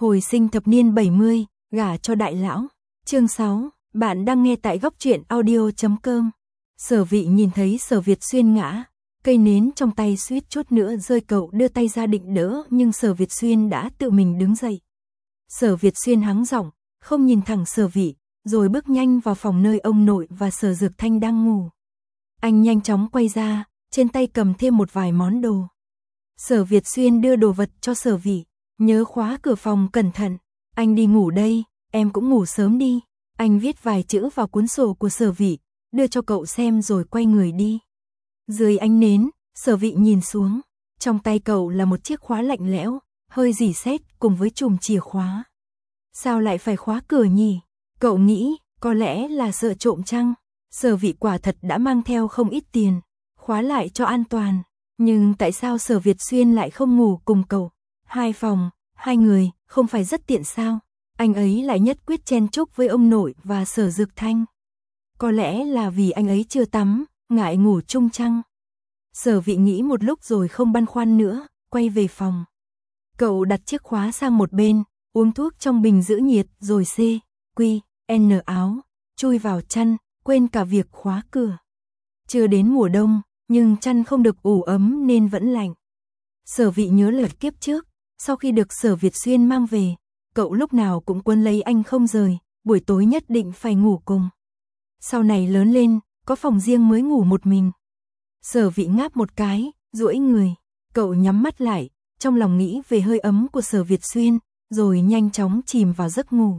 Hồi sinh thập niên 70, gả cho đại lão. Chương 6, bạn đang nghe tại góc truyện audio.com. Sở Vị nhìn thấy Sở Việt Xuyên ngã, cây nến trong tay suýt chút nữa rơi, cậu đưa tay ra định đỡ nhưng Sở Việt Xuyên đã tự mình đứng dậy. Sở Việt Xuyên hắng giọng, không nhìn thẳng Sở Vị, rồi bước nhanh vào phòng nơi ông nội và Sở Dược Thanh đang ngủ. Anh nhanh chóng quay ra, trên tay cầm thêm một vài món đồ. Sở Việt Xuyên đưa đồ vật cho Sở Vị, nhớ khóa cửa phòng cẩn thận, anh đi ngủ đây, em cũng ngủ sớm đi. Anh viết vài chữ vào cuốn sổ của Sở Vị, đưa cho cậu xem rồi quay người đi. Dưới ánh nến, Sở Vị nhìn xuống, trong tay cậu là một chiếc khóa lạnh lẽo, hơi rỉ sét cùng với chùm chìa khóa. Sao lại phải khóa cửa nhỉ? Cậu nghĩ, có lẽ là sợ trộm chăng? Sở Vị quả thật đã mang theo không ít tiền, khóa lại cho an toàn. Nhưng tại sao Sở Việt Xuyên lại không ngủ cùng cậu? 2 phòng, 2 người, không phải rất tiện sao? Anh ấy lại nhất quyết chen chúc với ông nội và Sở Dược Thanh. Có lẽ là vì anh ấy chưa tắm, ngại ngủ chung chăng? Sở Vị nghĩ một lúc rồi không băn khoăn nữa, quay về phòng. Cậu đặt chiếc khóa sang một bên, uống thuốc trong bình giữ nhiệt rồi N áo, chui vào chăn, quên cả việc khóa cửa. Chưa đến mùa đông, nhưng chăn không được ủ ấm nên vẫn lạnh. Sở Vị nhớ lời kiếp trước, sau khi được Sở Việt Xuyên mang về, cậu lúc nào cũng quấn lấy anh không rời, buổi tối nhất định phải ngủ cùng. Sau này lớn lên, có phòng riêng mới ngủ một mình. Sở Vị ngáp một cái, duỗi người, cậu nhắm mắt lại, trong lòng nghĩ về hơi ấm của Sở Việt Xuyên, rồi nhanh chóng chìm vào giấc ngủ.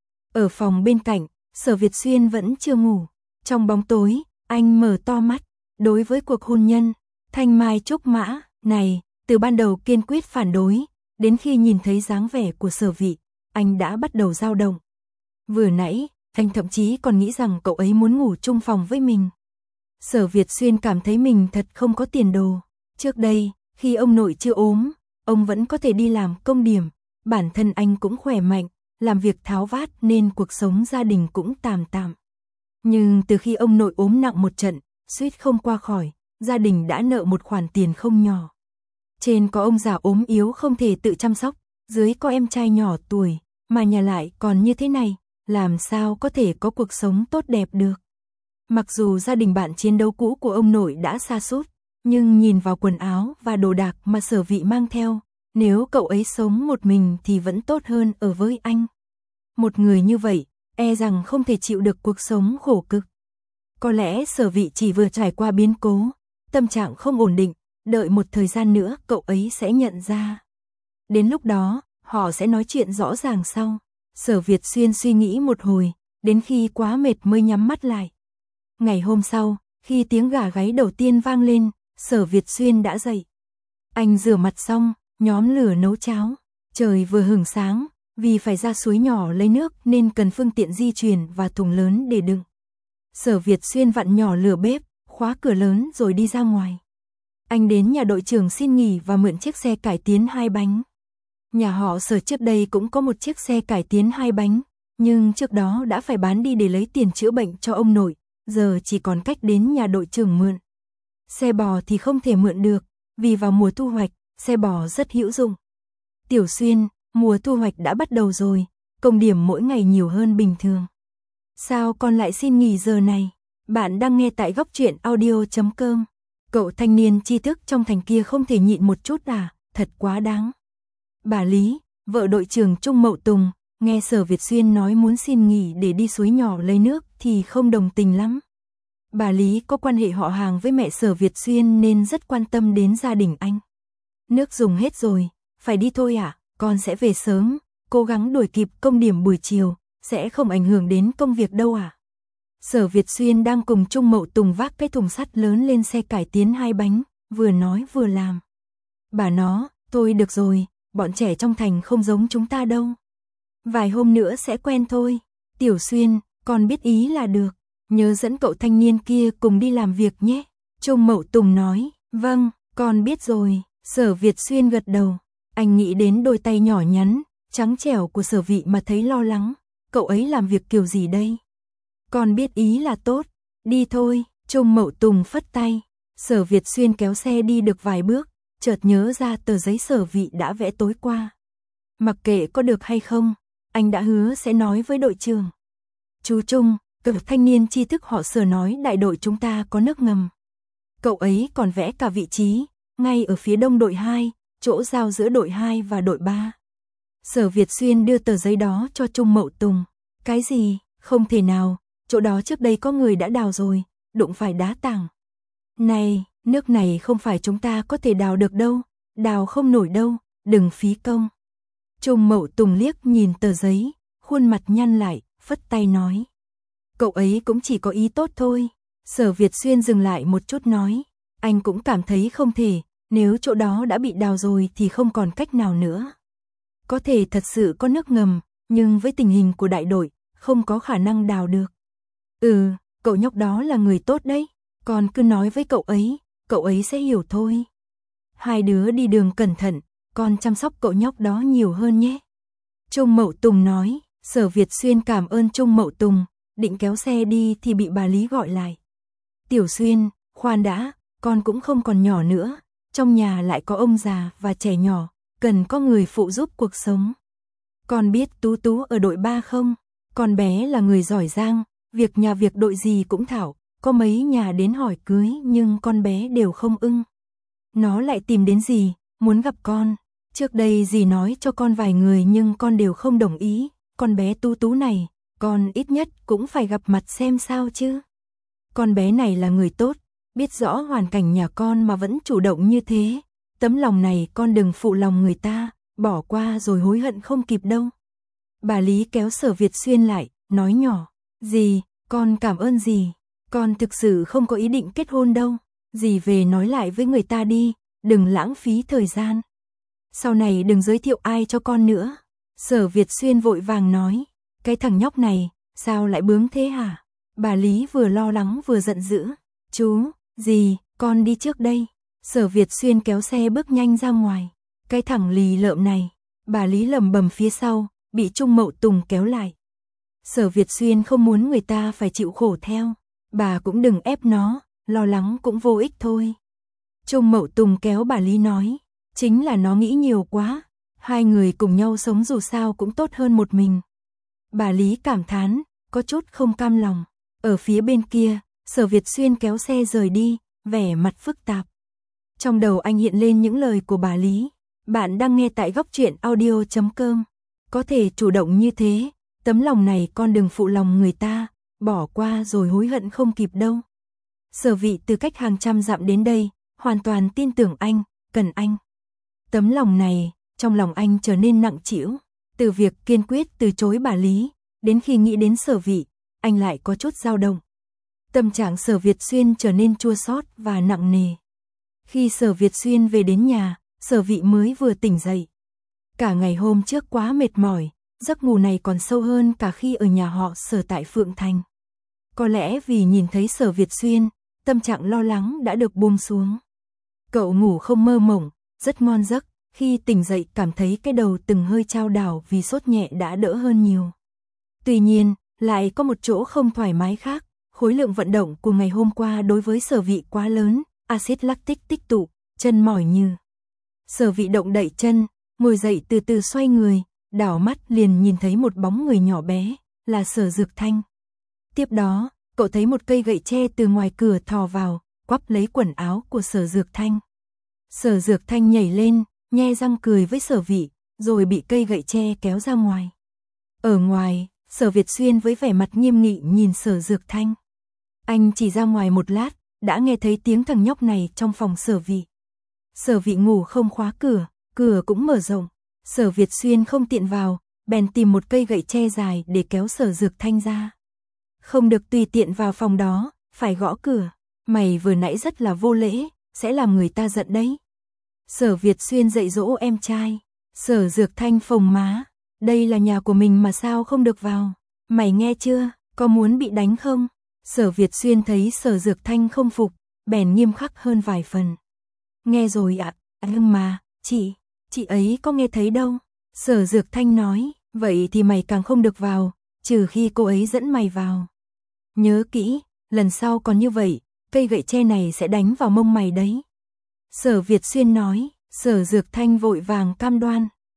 Ở phòng bên cạnh, Sở Việt Xuyên vẫn chưa ngủ. Trong bóng tối, anh mở to mắt. Đối với cuộc hôn nhân, thanh mai trúc mã này, từ ban đầu kiên quyết phản đối, đến khi nhìn thấy dáng vẻ của Sở Vị, anh đã bắt đầu dao động. Vừa nãy, anh thậm chí còn nghĩ rằng cậu ấy muốn ngủ chung phòng với mình. Sở Việt Xuyên cảm thấy mình thật không có tiền đồ. Trước đây, khi ông nội chưa ốm, ông vẫn có thể đi làm công điểm, bản thân anh cũng khỏe mạnh, làm việc tháo vát nên cuộc sống gia đình cũng tạm tạm. Nhưng từ khi ông nội ốm nặng một trận, suýt không qua khỏi, gia đình đã nợ một khoản tiền không nhỏ. Trên có ông già ốm yếu không thể tự chăm sóc, dưới có em trai nhỏ tuổi, mà nhà lại còn như thế này, làm sao có thể có cuộc sống tốt đẹp được. Mặc dù gia đình bạn chiến đấu cũ của ông nội đã sa sút, nhưng nhìn vào quần áo và đồ đạc mà Sở Vị mang theo, nếu cậu ấy sống một mình thì vẫn tốt hơn ở với anh. Một người như vậy, e rằng không thể chịu được cuộc sống khổ cực. Có lẽ Sở Vị chỉ vừa trải qua biến cố, tâm trạng không ổn định, đợi một thời gian nữa cậu ấy sẽ nhận ra. Đến lúc đó, họ sẽ nói chuyện rõ ràng sau. Sở Việt Xuyên suy nghĩ một hồi, đến khi quá mệt mới nhắm mắt lại. Ngày hôm sau, khi tiếng gà gáy đầu tiên vang lên, Sở Việt Xuyên đã dậy. Anh rửa mặt xong, nhóm lửa nấu cháo. Trời vừa hửng sáng, vì phải ra suối nhỏ lấy nước nên cần phương tiện di chuyển và thùng lớn để đựng. Sở Việt Xuyên vặn nhỏ lửa bếp, khóa cửa lớn rồi đi ra ngoài. Anh đến nhà đội trưởng xin nghỉ và mượn chiếc xe cải tiến 2 bánh. Nhà họ Sở trước đây cũng có một chiếc xe cải tiến 2 bánh, nhưng trước đó đã phải bán đi để lấy tiền chữa bệnh cho ông nội, giờ chỉ còn cách đến nhà đội trưởng mượn. Xe bò thì không thể mượn được, vì vào mùa thu hoạch, xe bò rất hữu dụng. Tiểu Xuyên, mùa thu hoạch đã bắt đầu rồi, công điểm mỗi ngày nhiều hơn bình thường. Sao con lại xin nghỉ giờ này? Bạn đang nghe tại góc truyện audio.com. Cậu thanh niên tri thức trong thành kia không thể nhịn một chút à, thật quá đáng. Bà Lý, vợ đội trưởng Trung Mậu Tùng, nghe Sở Việt Xuyên nói muốn xin nghỉ để đi suối nhỏ lấy nước thì không đồng tình lắm. Bà Lý có quan hệ họ hàng với mẹ Sở Việt Xuyên nên rất quan tâm đến gia đình anh. Nước dùng hết rồi, phải đi thôi à, con sẽ về sớm, cố gắng đuổi kịp công điểm buổi chiều, sẽ không ảnh hưởng đến công việc đâu à. Sở Việt Xuyên đang cùng Trung Mậu Tùng vác cái thùng sắt lớn lên xe cải tiến 2 bánh, vừa nói vừa làm. Bà nó, thôi được rồi, bọn trẻ trong thành không giống chúng ta đâu. Vài hôm nữa sẽ quen thôi. Tiểu Xuyên, con biết ý là được, nhớ dẫn cậu thanh niên kia cùng đi làm việc nhé. Trung Mậu Tùng nói, vâng, con biết rồi. Sở Việt Xuyên gật đầu, anh nghĩ đến đôi tay nhỏ nhắn, trắng trẻo của Sở Vị mà thấy lo lắng, cậu ấy làm việc kiểu gì đây? Con biết ý là tốt, đi thôi. Trung Mậu Tùng phất tay. Sở Việt Xuyên kéo xe đi được vài bước, chợt nhớ ra tờ giấy Sở Vị đã vẽ tối qua. Mặc kệ có được hay không, anh đã hứa sẽ nói với đội trưởng. Chú Trung, cậu thanh niên tri thức họ Sở nói đại đội chúng ta có nước ngầm. Cậu ấy còn vẽ cả vị trí, ngay ở phía đông đội 2, chỗ giao giữa đội 2 và đội 3. Sở Việt Xuyên đưa tờ giấy đó cho Trung Mậu Tùng. Cái gì? Không thể nào, chỗ đó trước đây có người đã đào rồi, đụng phải đá tảng. Này, nước này không phải chúng ta có thể đào được đâu, đào không nổi đâu, đừng phí công. Trung Mậu Tùng liếc nhìn tờ giấy, khuôn mặt nhăn lại, phất tay nói. Cậu ấy cũng chỉ có ý tốt thôi. Sở Việt Xuyên dừng lại một chút nói, anh cũng cảm thấy không thể, nếu chỗ đó đã bị đào rồi thì không còn cách nào nữa. Có thể thật sự có nước ngầm, nhưng với tình hình của đại đội, không có khả năng đào được. Cậu nhóc đó là người tốt đấy, còn cứ nói với cậu ấy sẽ hiểu thôi. Hai đứa đi đường cẩn thận, con chăm sóc cậu nhóc đó nhiều hơn nhé. Trung Mậu Tùng nói. Sở Việt Xuyên cảm ơn Trung Mậu Tùng, định kéo xe đi thì bị bà Lý gọi lại. Tiểu Xuyên, khoan đã, con cũng không còn nhỏ nữa, trong nhà lại có ông già và trẻ nhỏ, cần có người phụ giúp cuộc sống. Con biết Tú Tú ở đội 3 không? Con bé là người giỏi giang, việc nhà việc đội gì cũng thảo, có mấy nhà đến hỏi cưới nhưng con bé đều không ưng. Nó lại tìm đến dì, muốn gặp con. Trước đây dì nói cho con vài người nhưng con đều không đồng ý. Con bé Tú Tú này, con ít nhất cũng phải gặp mặt xem sao chứ. Con bé này là người tốt, biết rõ hoàn cảnh nhà con mà vẫn chủ động như thế. Tấm lòng này con đừng phụ lòng người ta, bỏ qua rồi hối hận không kịp đâu. Bà Lý kéo Sở Việt Xuyên lại, nói nhỏ. Dì, con cảm ơn dì. Con thực sự không có ý định kết hôn đâu. Dì về nói lại với người ta đi, đừng lãng phí thời gian. Sau này đừng giới thiệu ai cho con nữa. Sở Việt Xuyên vội vàng nói, cái thằng nhóc này, sao lại bướng thế hả? Bà Lý vừa lo lắng vừa giận dữ. Chú, dì, con đi trước đây. Sở Việt Xuyên kéo xe bước nhanh ra ngoài. Cái thằng lì lợm này, bà Lý lầm bầm phía sau, bị Trung Mậu Tùng kéo lại. Sở Việt Xuyên không muốn người ta phải chịu khổ theo. Bà cũng đừng ép nó, lo lắng cũng vô ích thôi. Trung Mậu Tùng kéo bà Lý nói, chính là nó nghĩ nhiều quá. Hai người cùng nhau sống dù sao cũng tốt hơn một mình. Bà Lý cảm thán, có chút không cam lòng. Ở phía bên kia, Sở Việt Xuyên kéo xe rời đi, vẻ mặt phức tạp. Trong đầu anh hiện lên những lời của bà Lý. Bạn đang nghe tại góc truyện audio.com. Có thể chủ động như thế, tấm lòng này con đừng phụ lòng người ta, bỏ qua rồi hối hận không kịp đâu. Sở Vị từ cách hàng trăm dặm đến đây, hoàn toàn tin tưởng anh, cần anh. Tấm lòng này, trong lòng anh trở nên nặng trĩu, từ việc kiên quyết từ chối bà Lý, đến khi nghĩ đến Sở Vị, anh lại có chút dao động. Tâm trạng Sở Việt Xuyên trở nên chua xót và nặng nề. Khi Sở Việt Xuyên về đến nhà, Sở Vị mới vừa tỉnh dậy. Cả ngày hôm trước quá mệt mỏi, giấc ngủ này còn sâu hơn cả khi ở nhà họ Sở tại Phượng Thành. Có lẽ vì nhìn thấy Sở Việt Xuyên, tâm trạng lo lắng đã được buông xuống. Cậu ngủ không mơ mộng, rất ngon giấc. Khi tỉnh dậy cảm thấy cái đầu từng hơi chao đảo vì sốt nhẹ đã đỡ hơn nhiều. Tuy nhiên, lại có một chỗ không thoải mái khác, khối lượng vận động của ngày hôm qua đối với Sở Vị quá lớn, axit lactic tích tụ, chân mỏi như. Sở Vị động đậy chân, ngồi dậy từ từ xoay người, đảo mắt liền nhìn thấy một bóng người nhỏ bé, là Sở Dược Thanh. Tiếp đó, cậu thấy một cây gậy tre từ ngoài cửa thò vào, quắp lấy quần áo của Sở Dược Thanh. Sở Dược Thanh nhảy lên, nhe răng cười với Sở Vị, rồi bị cây gậy tre kéo ra ngoài. Ở ngoài, Sở Việt Xuyên với vẻ mặt nghiêm nghị nhìn Sở Dược Thanh. Anh chỉ ra ngoài một lát, đã nghe thấy tiếng thằng nhóc này trong phòng Sở Vị. Sở Vị ngủ không khóa cửa, cửa cũng mở rộng. Sở Việt Xuyên không tiện vào, bèn tìm một cây gậy tre dài để kéo Sở Dược Thanh ra. Không được tùy tiện vào phòng đó, phải gõ cửa. Mày vừa nãy rất là vô lễ, sẽ làm người ta giận đấy. Sở Việt Xuyên dạy dỗ em trai. Sở Dược Thanh phồng má. Đây là nhà của mình mà sao không được vào. Mày nghe chưa, có muốn bị đánh không? Sở Việt Xuyên thấy Sở Dược Thanh không phục, bèn nghiêm khắc hơn vài phần. Nghe rồi ạ, nhưng mà, chị ấy có nghe thấy đâu. Sở Dược Thanh nói, vậy thì mày càng không được vào, trừ khi cô ấy dẫn mày vào. Nhớ kỹ, lần sau còn như vậy, cây gậy tre này sẽ đánh vào mông mày đấy. Sở Việt Xuyên nói. Sở Dược Thanh vội vàng cam đoan.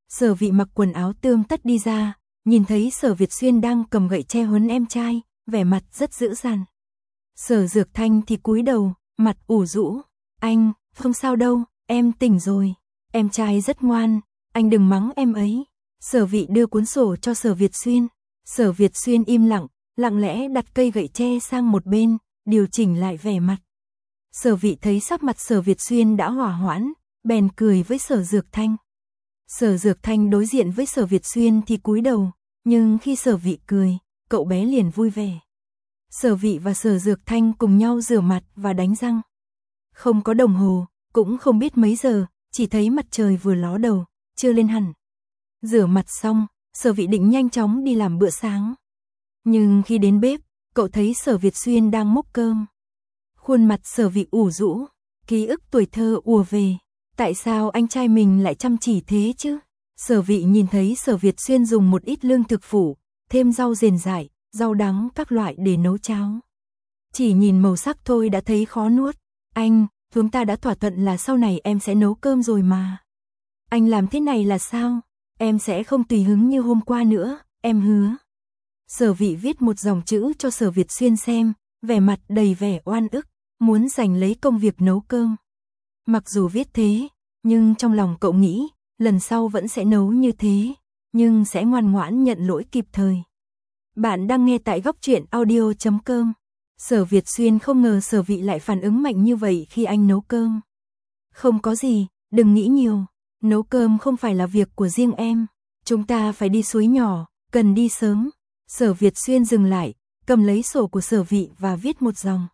Sở Vị mặc quần áo tươm tất đi ra, nhìn thấy Sở Việt Xuyên đang cầm gậy tre huấn em trai, vẻ mặt rất dữ dằn. Sở Dược Thanh thì cúi đầu, mặt ủ rũ, anh, không sao đâu, em tỉnh rồi, em trai rất ngoan, anh đừng mắng em ấy. Sở Vị đưa cuốn sổ cho Sở Việt Xuyên, Sở Việt Xuyên im lặng, lặng lẽ đặt cây gậy tre sang một bên, điều chỉnh lại vẻ mặt. Sở Vị thấy sắc mặt Sở Việt Xuyên đã hòa hoãn, bèn cười với Sở Dược Thanh. Sở Dược Thanh đối diện với Sở Việt Xuyên thì cúi đầu, nhưng khi Sở Vị cười, cậu bé liền vui vẻ. Sở Vị và Sở Dược Thanh cùng nhau rửa mặt và đánh răng. Không có đồng hồ, cũng không biết mấy giờ, chỉ thấy mặt trời vừa ló đầu, chưa lên hẳn. Rửa mặt xong, Sở Vị định nhanh chóng đi làm bữa sáng. Nhưng khi đến bếp, cậu thấy Sở Việt Xuyên đang múc cơm. Khuôn mặt Sở Vị ủ rũ, ký ức tuổi thơ ùa về. Tại sao anh trai mình lại chăm chỉ thế chứ? Sở Vị nhìn thấy Sở Việt Xuyên dùng một ít lương thực phủ, thêm rau rền rải, rau đắng các loại để nấu cháo. Chỉ nhìn màu sắc thôi đã thấy khó nuốt. Anh, chúng ta đã thỏa thuận là sau này em sẽ nấu cơm rồi mà. Anh làm thế này là sao? Em sẽ không tùy hứng như hôm qua nữa, em hứa. Sở Vị viết một dòng chữ cho Sở Việt Xuyên xem, vẻ mặt đầy vẻ oan ức, muốn giành lấy công việc nấu cơm. Mặc dù viết thế, nhưng trong lòng cậu nghĩ, lần sau vẫn sẽ nấu như thế, nhưng sẽ ngoan ngoãn nhận lỗi kịp thời. Bạn đang nghe tại góc truyện audio.com. Sở Việt Xuyên không ngờ Sở Vị lại phản ứng mạnh như vậy khi anh nấu cơm. Không có gì, đừng nghĩ nhiều, nấu cơm không phải là việc của riêng em, chúng ta phải đi suối nhỏ, cần đi sớm. Sở Việt Xuyên dừng lại, cầm lấy sổ của Sở Vị và viết một dòng.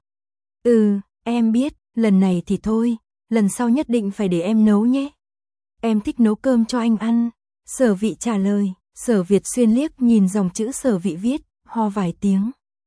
Em biết, lần này thì thôi, lần sau nhất định phải để em nấu nhé. Em thích nấu cơm cho anh ăn. Sở Vị trả lời. Sở Việt Xuyên liếc nhìn dòng chữ Sở Vị viết, ho vài tiếng.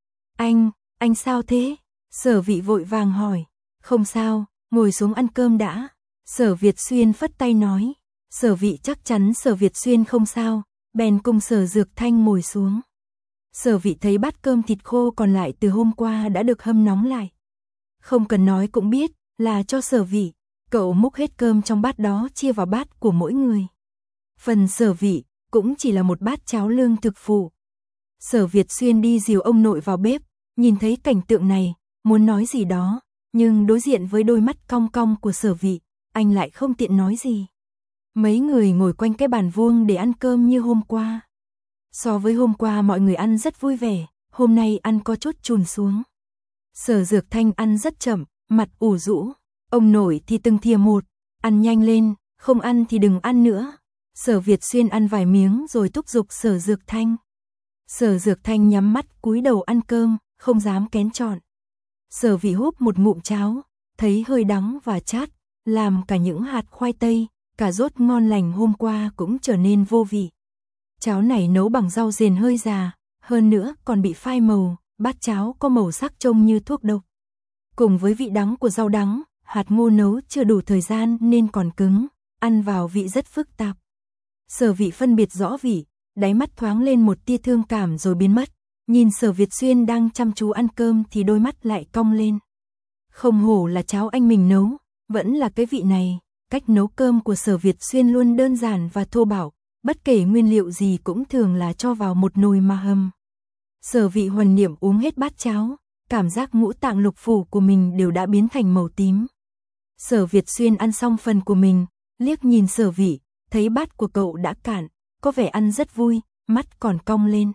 Anh sao thế? Sở Vị vội vàng hỏi. Không sao, ngồi xuống ăn cơm đã. Sở Việt Xuyên phất tay nói. Sở Vị chắc chắn Sở Việt Xuyên không sao, bèn cùng Sở Dược Thanh ngồi xuống. Sở Vị thấy bát cơm thịt khô còn lại từ hôm qua đã được hâm nóng lại. Không cần nói cũng biết, là cho Sở Vị. Cậu múc hết cơm trong bát đó chia vào bát của mỗi người. Phần Sở Vị cũng chỉ là một bát cháo lương thực phụ. Sở Việt Xuyên đi dìu ông nội vào bếp, nhìn thấy cảnh tượng này, muốn nói gì đó, nhưng đối diện với đôi mắt cong cong của Sở Vị, anh lại không tiện nói gì. Mấy người ngồi quanh cái bàn vuông để ăn cơm như hôm qua. So với hôm qua mọi người ăn rất vui vẻ, hôm nay ăn có chút chùn xuống. Sở Dược Thanh ăn rất chậm, mặt ủ rũ. Ông nội thì từng thìa một, ăn nhanh lên, không ăn thì đừng ăn nữa. Sở Việt Xuyên ăn vài miếng rồi thúc giục Sở Dược Thanh. Sở Dược Thanh nhắm mắt cúi đầu ăn cơm, không dám kén chọn. Sở Vị húp một ngụm cháo, thấy hơi đắng và chát, làm cả những hạt khoai tây, cà rốt ngon lành hôm qua cũng trở nên vô vị. Cháo này nấu bằng rau rền hơi già, hơn nữa còn bị phai màu, bát cháo có màu sắc trông như thuốc độc. Cùng với vị đắng của rau đắng, hạt ngô nấu chưa đủ thời gian nên còn cứng, ăn vào vị rất phức tạp. Sở Vị phân biệt rõ vị, đáy mắt thoáng lên một tia thương cảm rồi biến mất. Nhìn Sở Việt Xuyên đang chăm chú ăn cơm thì đôi mắt lại cong lên. Không hổ là cháo anh mình nấu, vẫn là cái vị này. Cách nấu cơm của Sở Việt Xuyên luôn đơn giản và thô bạo, bất kể nguyên liệu gì cũng thường là cho vào một nồi mà hầm. Sở Vị huần niệm uống hết bát cháo, cảm giác ngũ tạng lục phủ của mình đều đã biến thành màu tím. Sở Việt Xuyên ăn xong phần của mình, liếc nhìn Sở Vị, thấy bát của cậu đã cạn, có vẻ ăn rất vui, mắt còn cong lên.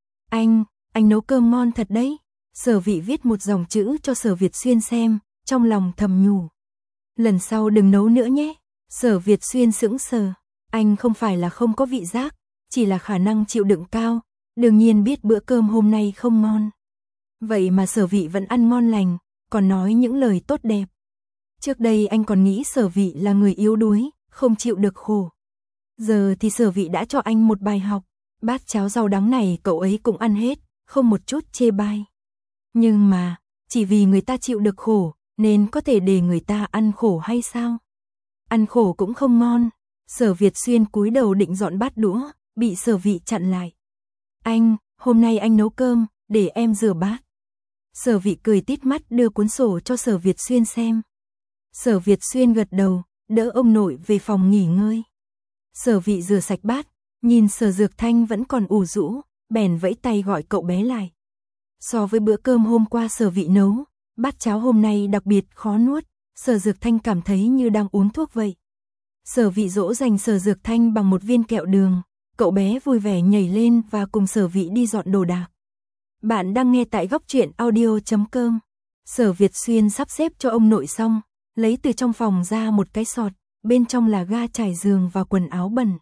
Anh nấu cơm ngon thật đấy. Sở Vị viết một dòng chữ cho Sở Việt Xuyên xem, trong lòng thầm nhủ. Lần sau đừng nấu nữa nhé. Sở Việt Xuyên sững sờ, anh không phải là không có vị giác, chỉ là khả năng chịu đựng cao, đương nhiên biết bữa cơm hôm nay không ngon. Vậy mà Sở Vị vẫn ăn ngon lành, còn nói những lời tốt đẹp. Trước đây anh còn nghĩ Sở Vị là người yếu đuối, không chịu được khổ. Giờ thì Sở Vị đã cho anh một bài học, bát cháo rau đắng này cậu ấy cũng ăn hết, không một chút chê bai. Nhưng mà, chỉ vì người ta chịu được khổ, nên có thể để người ta ăn khổ hay sao? Ăn khổ cũng không ngon. Sở Việt Xuyên cúi đầu định dọn bát đũa, bị Sở Vị chặn lại. Hôm nay anh nấu cơm, để em rửa bát. Sở Vị cười tít mắt đưa cuốn sổ cho Sở Việt Xuyên xem. Sở Việt Xuyên gật đầu, đỡ ông nội về phòng nghỉ ngơi. Sở Vị rửa sạch bát, nhìn Sở Dược Thanh vẫn còn ủ rũ, bèn vẫy tay gọi cậu bé lại. So với bữa cơm hôm qua Sở Vị nấu, bát cháo hôm nay đặc biệt khó nuốt, Sở Dược Thanh cảm thấy như đang uống thuốc vậy. Sở Vị dỗ dành Sở Dược Thanh bằng một viên kẹo đường, cậu bé vui vẻ nhảy lên và cùng Sở Vị đi dọn đồ đạc. Bạn đang nghe tại góc truyện audio.com. Sở Việt Xuyên sắp xếp cho ông nội xong, lấy từ trong phòng ra một cái sọt, bên trong là ga trải giường và quần áo bẩn.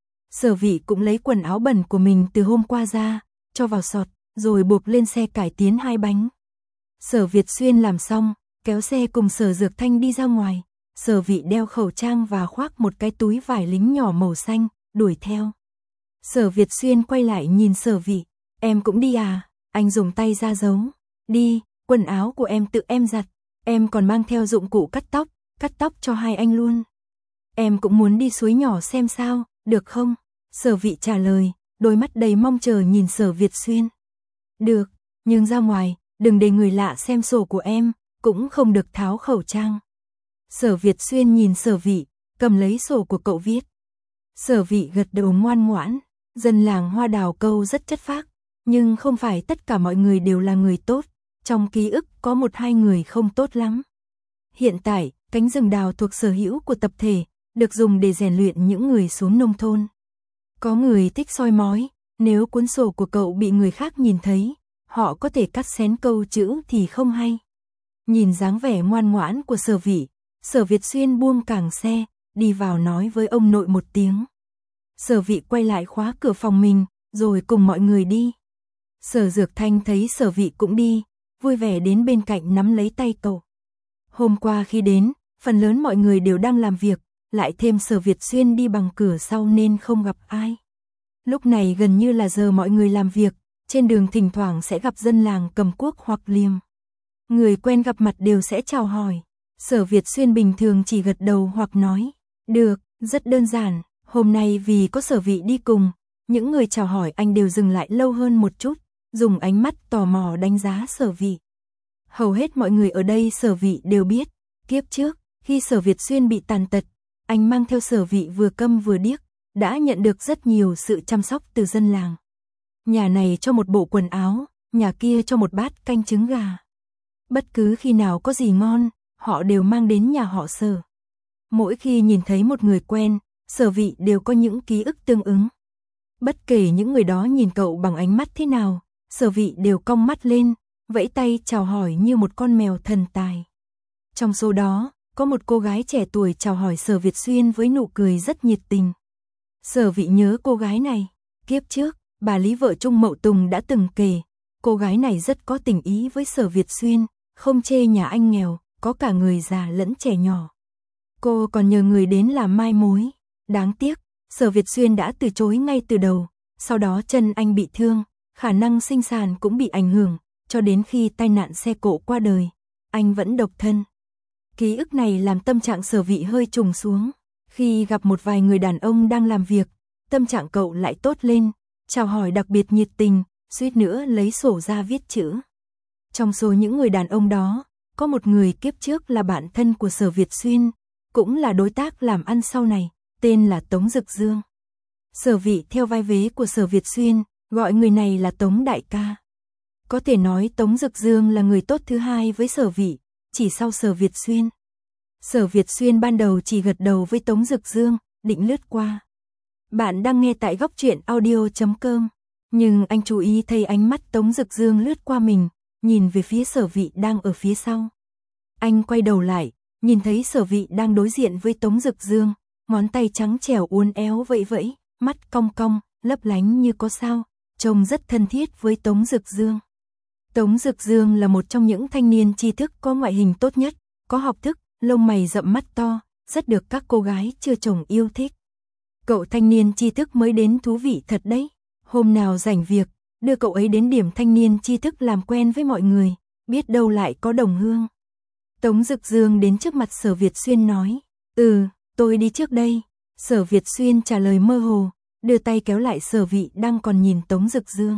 Sở Vị cũng lấy quần áo bẩn của mình từ hôm qua ra, cho vào sọt, rồi buộc lên xe cải tiến 2 bánh. Sở Việt Xuyên làm xong, kéo xe cùng Sở Dược Thanh đi ra ngoài. Sở Vị đeo khẩu trang và khoác một cái túi vải lính nhỏ màu xanh, đuổi theo. Sở Việt Xuyên quay lại nhìn Sở Vị, em cũng đi à? Anh dùng tay ra dấu. Đi, quần áo của em tự em giặt, em còn mang theo dụng cụ cắt tóc cho hai anh luôn. Em cũng muốn đi suối nhỏ xem sao, được không? Sở Vị trả lời, đôi mắt đầy mong chờ nhìn Sở Việt Xuyên. Được, nhưng ra ngoài, đừng để người lạ xem sổ của em, cũng không được tháo khẩu trang. Sở Việt Xuyên nhìn Sở Vị, cầm lấy sổ của cậu viết. Sở Vị gật đầu ngoan ngoãn, dân làng Hoa Đào Câu rất chất phác, nhưng không phải tất cả mọi người đều là người tốt, trong ký ức có 1-2 người không tốt lắm. Hiện tại, cánh rừng đào thuộc sở hữu của tập thể, được dùng để rèn luyện những người xuống nông thôn. Có người thích soi mói, nếu cuốn sổ của cậu bị người khác nhìn thấy, họ có thể cắt xén câu chữ thì không hay. Nhìn dáng vẻ ngoan ngoãn của Sở Vị, Sở Việt Xuyên buông cảng xe, đi vào nói với ông nội một tiếng. Sở Vị quay lại khóa cửa phòng mình, rồi cùng mọi người đi. Sở Dược Thanh thấy Sở Vị cũng đi, vui vẻ đến bên cạnh nắm lấy tay cậu. Hôm qua khi đến, phần lớn mọi người đều đang làm việc, lại thêm Sở Việt Xuyên đi bằng cửa sau nên không gặp ai. Lúc này gần như là giờ mọi người làm việc, trên đường thỉnh thoảng sẽ gặp dân làng cầm cuốc hoặc liềm. Người quen gặp mặt đều sẽ chào hỏi. Sở Việt Xuyên bình thường chỉ gật đầu hoặc nói, được, rất đơn giản, hôm nay vì có Sở Vị đi cùng, những người chào hỏi anh đều dừng lại lâu hơn một chút, dùng ánh mắt tò mò đánh giá Sở Vị. Hầu hết mọi người ở đây Sở Vị đều biết, kiếp trước, khi Sở Việt Xuyên bị tàn tật, anh mang theo Sở Vị vừa câm vừa điếc, đã nhận được rất nhiều sự chăm sóc từ dân làng. Nhà này cho một bộ quần áo, nhà kia cho một bát canh trứng gà. Bất cứ khi nào có gì ngon, họ đều mang đến nhà họ Sở. Mỗi khi nhìn thấy một người quen, Sở Vị đều có những ký ức tương ứng. Bất kể những người đó nhìn cậu bằng ánh mắt thế nào, Sở Vị đều cong mắt lên, vẫy tay chào hỏi như một con mèo thần tài. Trong số đó, có một cô gái trẻ tuổi chào hỏi Sở Việt Xuyên với nụ cười rất nhiệt tình. Sở Vị nhớ cô gái này, kiếp trước, bà Lý vợ Trung Mậu Tùng đã từng kể, cô gái này rất có tình ý với Sở Việt Xuyên, không chê nhà anh nghèo, có cả người già lẫn trẻ nhỏ. Cô còn nhờ người đến làm mai mối. Đáng tiếc, Sở Việt Xuyên đã từ chối ngay từ đầu, sau đó chân anh bị thương, khả năng sinh sản cũng bị ảnh hưởng, cho đến khi tai nạn xe cộ qua đời, anh vẫn độc thân. Ký ức này làm tâm trạng Sở Vị hơi trùng xuống. Khi gặp một vài người đàn ông đang làm việc, tâm trạng cậu lại tốt lên, chào hỏi đặc biệt nhiệt tình, suýt nữa lấy sổ ra viết chữ. Trong số những người đàn ông đó, có một người kiếp trước là bạn thân của Sở Việt Xuyên, cũng là đối tác làm ăn sau này, tên là Tống Dực Dương. Sở Vị theo vai vế của Sở Việt Xuyên, gọi người này là Tống đại ca. Có thể nói Tống Dực Dương là người tốt thứ hai với Sở Vị, chỉ sau Sở Việt Xuyên. Sở Việt Xuyên ban đầu chỉ gật đầu với Tống Dực Dương, định lướt qua. Bạn đang nghe tại góc truyện audio.com, nhưng anh chú ý thấy ánh mắt Tống Dực Dương lướt qua mình, nhìn về phía Sở Vị đang ở phía sau. Anh quay đầu lại, nhìn thấy Sở Vị đang đối diện với Tống Dực Dương, ngón tay trắng trẻo uốn éo vẫy vẫy, mắt cong cong, lấp lánh như có sao, trông rất thân thiết với Tống Dực Dương. Tống Dực Dương là một trong những thanh niên tri thức có ngoại hình tốt nhất, có học thức, lông mày rậm mắt to, rất được các cô gái chưa chồng yêu thích. Cậu thanh niên tri thức mới đến thú vị thật đấy. Hôm nào rảnh việc, đưa cậu ấy đến điểm thanh niên tri thức làm quen với mọi người, biết đâu lại có đồng hương. Tống Dực Dương đến trước mặt Sở Việt Xuyên nói, tôi đi trước đây. Sở Việt Xuyên trả lời mơ hồ, đưa tay kéo lại Sở Vị đang còn nhìn Tống Dực Dương.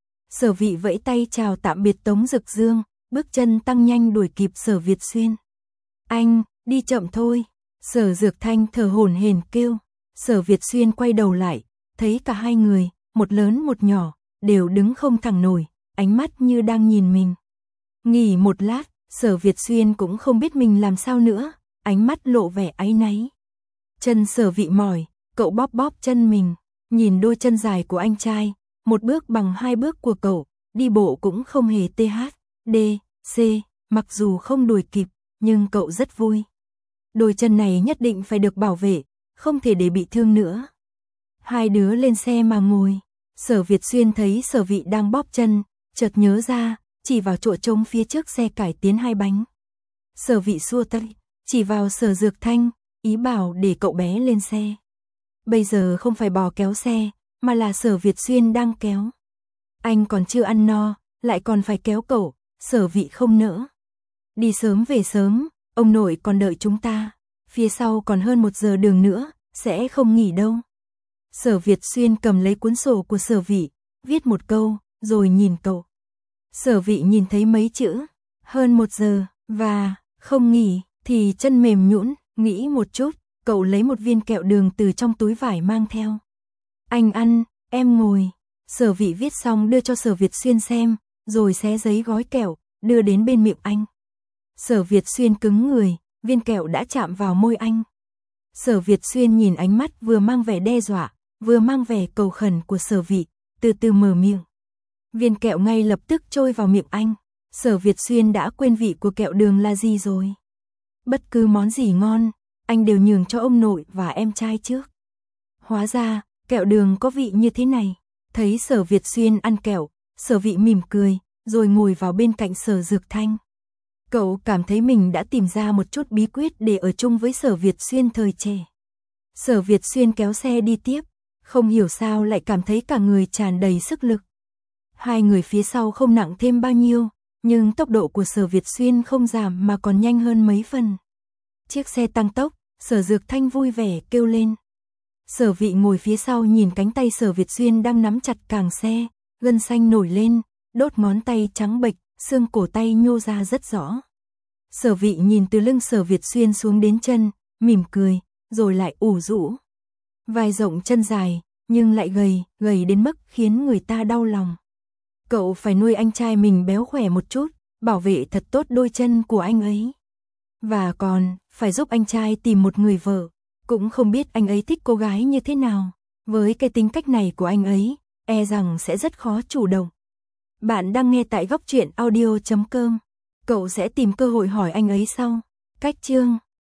Sở Vị vẫy tay chào tạm biệt Tống Dực Dương, bước chân tăng nhanh đuổi kịp Sở Việt Xuyên. Anh, đi chậm thôi. Sở Dược Thanh thở hổn hển kêu. Sở Việt Xuyên quay đầu lại, thấy cả hai người, một lớn một nhỏ, đều đứng không thẳng nổi, ánh mắt như đang nhìn mình. Nghỉ một lát, Sở Việt Xuyên cũng không biết mình làm sao nữa, ánh mắt lộ vẻ áy náy. Chân Sở Vị mỏi, cậu bóp bóp chân mình, nhìn đôi chân dài của anh trai, một bước bằng hai bước của cậu, đi bộ cũng không hề THD, C, mặc dù không đuổi kịp, nhưng cậu rất vui. Đôi chân này nhất định phải được bảo vệ, không thể để bị thương nữa. Hai đứa lên xe mà ngồi, Sở Việt Xuyên thấy Sở Vị đang bóp chân, chợt nhớ ra, chỉ vào chỗ trống phía trước xe cải tiến hai bánh. Sở Vị xua tay, chỉ vào Sở Dược Thanh, ý bảo để cậu bé lên xe. Bây giờ không phải bò kéo xe, mà là Sở Việt Xuyên đang kéo. Anh còn chưa ăn no, lại còn phải kéo cậu, Sở Vị không nỡ. Đi sớm về sớm, ông nội còn đợi chúng ta, phía sau còn hơn 1 giờ đường nữa, sẽ không nghỉ đâu. Sở Việt Xuyên cầm lấy cuốn sổ của Sở Vị, viết một câu, rồi nhìn cậu. Sở Vị nhìn thấy mấy chữ, hơn 1 giờ, và, không nghỉ, thì chân mềm nhũn, nghĩ một chút, cậu lấy một viên kẹo đường từ trong túi vải mang theo. Anh ăn, em ngồi. Sở Vị viết xong đưa cho Sở Việt Xuyên xem, rồi xé giấy gói kẹo, đưa đến bên miệng anh. Sở Việt Xuyên cứng người, viên kẹo đã chạm vào môi anh. Sở Việt Xuyên nhìn ánh mắt vừa mang vẻ đe dọa, vừa mang vẻ cầu khẩn của Sở Vị, từ từ mở miệng. Viên kẹo ngay lập tức trôi vào miệng anh. Sở Việt Xuyên đã quên vị của kẹo đường là gì rồi. Bất cứ món gì ngon, anh đều nhường cho ông nội và em trai trước. Hóa ra, kẹo đường có vị như thế này. Thấy Sở Việt Xuyên ăn kẹo, Sở Vị mỉm cười, rồi ngồi vào bên cạnh Sở Dược Thanh. Cậu cảm thấy mình đã tìm ra một chút bí quyết để ở chung với Sở Việt Xuyên thời trẻ. Sở Việt Xuyên kéo xe đi tiếp, không hiểu sao lại cảm thấy cả người tràn đầy sức lực. Hai người phía sau không nặng thêm bao nhiêu, nhưng tốc độ của Sở Việt Xuyên không giảm mà còn nhanh hơn mấy phần. Chiếc xe tăng tốc, Sở Dược Thanh vui vẻ kêu lên. Sở Vị ngồi phía sau nhìn cánh tay Sở Việt Xuyên đang nắm chặt càng xe, gân xanh nổi lên, đốt ngón tay trắng bệch, xương cổ tay nhô ra rất rõ. Sở Vị nhìn từ lưng Sở Việt Xuyên xuống đến chân, mỉm cười, rồi lại ủ rũ. Vai rộng chân dài, nhưng lại gầy đến mức khiến người ta đau lòng. Cậu phải nuôi anh trai mình béo khỏe một chút, bảo vệ thật tốt đôi chân của anh ấy. Và còn, phải giúp anh trai tìm một người vợ, cũng không biết anh ấy thích cô gái như thế nào. Với cái tính cách này của anh ấy, e rằng sẽ rất khó chủ động. Bạn đang nghe tại góc truyện audio.com. Cậu sẽ tìm cơ hội hỏi anh ấy sau. Cách chương